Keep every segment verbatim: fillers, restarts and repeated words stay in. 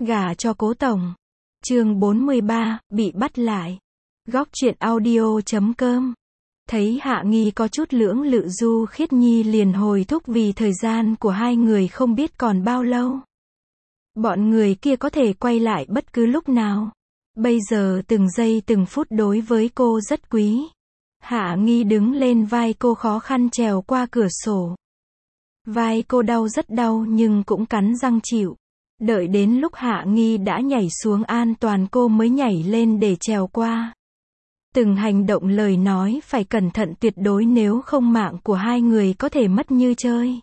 gả cho Cố tổng. Chương bốn mươi ba, bị bắt lại. Góc truyện audio chấm com. Thấy Hạ Nghi có chút lưỡng lự, Du Khiết Nhi liền hồi thúc vì thời gian của hai người không biết còn bao lâu. Bọn người kia có thể quay lại bất cứ lúc nào. Bây giờ từng giây từng phút đối với cô rất quý. Hạ Nghi đứng lên vai cô, khó khăn trèo qua cửa sổ. Vai cô đau rất đau nhưng cũng cắn răng chịu. Đợi đến lúc Hạ Nghi đã nhảy xuống an toàn, cô mới nhảy lên để trèo qua. Từng hành động lời nói phải cẩn thận tuyệt đối, nếu không mạng của hai người có thể mất như chơi.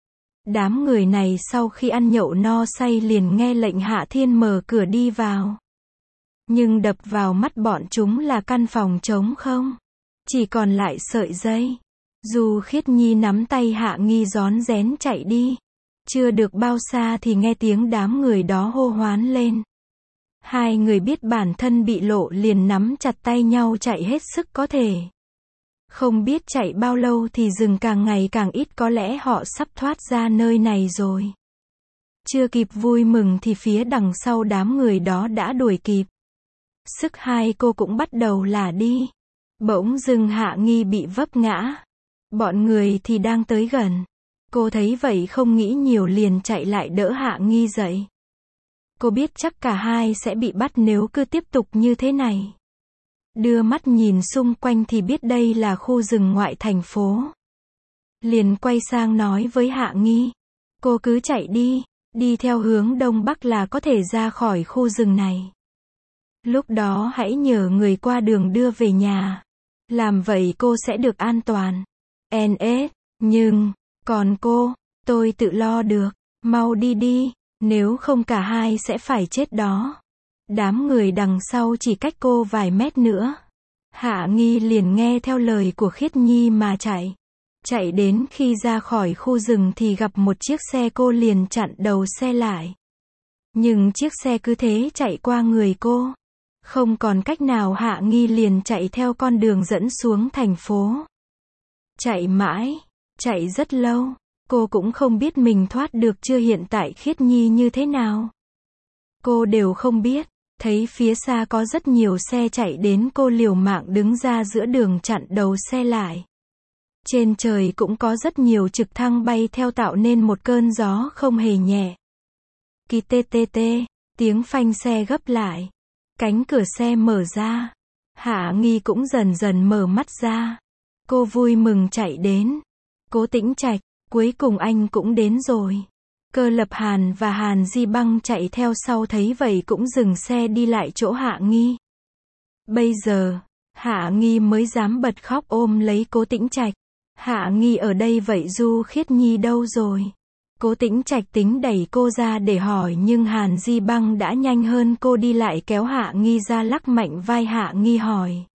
Đám người này sau khi ăn nhậu no say liền nghe lệnh Hạ Thiên mở cửa đi vào. Nhưng đập vào mắt bọn chúng là căn phòng trống không. Chỉ còn lại sợi dây. Du Khiết Nhi nắm tay Hạ Nghi rón rén chạy đi. Chưa được bao xa thì nghe tiếng đám người đó hô hoán lên. Hai người biết bản thân bị lộ liền nắm chặt tay nhau chạy hết sức có thể. Không biết chạy bao lâu thì rừng càng ngày càng ít, có lẽ họ sắp thoát ra nơi này rồi. Chưa kịp vui mừng thì phía đằng sau đám người đó đã đuổi kịp. Sức hai cô cũng bắt đầu lả đi. Bỗng dưng Hạ Nghi bị vấp ngã. Bọn người thì đang tới gần. Cô thấy vậy không nghĩ nhiều liền chạy lại đỡ Hạ Nghi dậy. Cô biết chắc cả hai sẽ bị bắt nếu cứ tiếp tục như thế này. Đưa mắt nhìn xung quanh thì biết đây là khu rừng ngoại thành phố. Liền quay sang nói với Hạ Nghi. Cô cứ chạy đi, đi theo hướng đông bắc là có thể ra khỏi khu rừng này. Lúc đó hãy nhờ người qua đường đưa về nhà. Làm vậy cô sẽ được an toàn. en ét, nhưng, còn cô, tôi tự lo được. Mau đi đi, nếu không cả hai sẽ phải chết đó. Đám người đằng sau chỉ cách cô vài mét nữa. Hạ Nghi liền nghe theo lời của Khiết Nhi mà chạy. Chạy đến khi ra khỏi khu rừng thì gặp một chiếc xe, cô liền chặn đầu xe lại. Nhưng chiếc xe cứ thế chạy qua người cô. Không còn cách nào, Hạ Nghi liền chạy theo con đường dẫn xuống thành phố. Chạy mãi, chạy rất lâu. Cô cũng không biết mình thoát được chưa, hiện tại Khiết Nhi như thế nào. Cô đều không biết. Thấy phía xa có rất nhiều xe chạy đến, cô liều mạng đứng ra giữa đường chặn đầu xe lại. Trên trời cũng có rất nhiều trực thăng bay theo, tạo nên một cơn gió không hề nhẹ. Kỳ tê tê tê, tiếng phanh xe gấp lại. Cánh cửa xe mở ra. Hạ Nghi cũng dần dần mở mắt ra. Cô vui mừng chạy đến. Cố Tĩnh Trạch, cuối cùng anh cũng đến rồi. Cơ Lập Hàn và Hàn Di Băng chạy theo sau thấy vậy cũng dừng xe đi lại chỗ Hạ Nghi. Bây giờ, Hạ Nghi mới dám bật khóc ôm lấy Cố Tĩnh Trạch. Hạ Nghi ở đây vậy Du Khiết Nhi đâu rồi? Cố Tĩnh Trạch tính đẩy cô ra để hỏi nhưng Hàn Di Băng đã nhanh hơn cô đi lại kéo Hạ Nghi ra, lắc mạnh vai Hạ Nghi hỏi.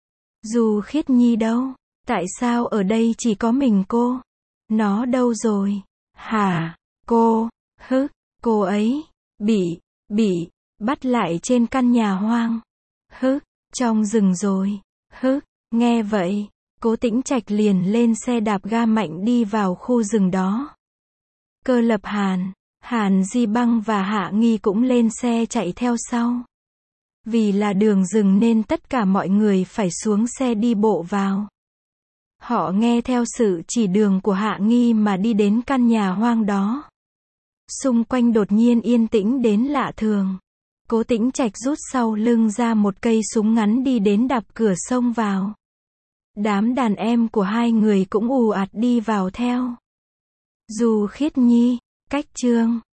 Du Khiết Nhi đâu? Tại sao ở đây chỉ có mình cô? Nó đâu rồi? Hả? Cô? Hứ? Cô ấy? Bị, bị, bắt lại trên căn nhà hoang. Hứ? Trong rừng rồi. Hứ? Nghe vậy, Cố Tĩnh Trạch liền lên xe đạp ga mạnh đi vào khu rừng đó. Cơ Lập Hàn, Hàn Di Băng và Hạ Nghi cũng lên xe chạy theo sau. Vì là đường rừng nên tất cả mọi người phải xuống xe đi bộ vào. Họ nghe theo sự chỉ đường của Hạ Nghi mà đi đến căn nhà hoang đó. Xung quanh đột nhiên yên tĩnh đến lạ thường. Cố Tĩnh Trạch rút sau lưng ra một cây súng ngắn đi đến đạp cửa xông vào. Đám đàn em của hai người cũng ù ạt đi vào theo. Du Khiết Nhi, cách chương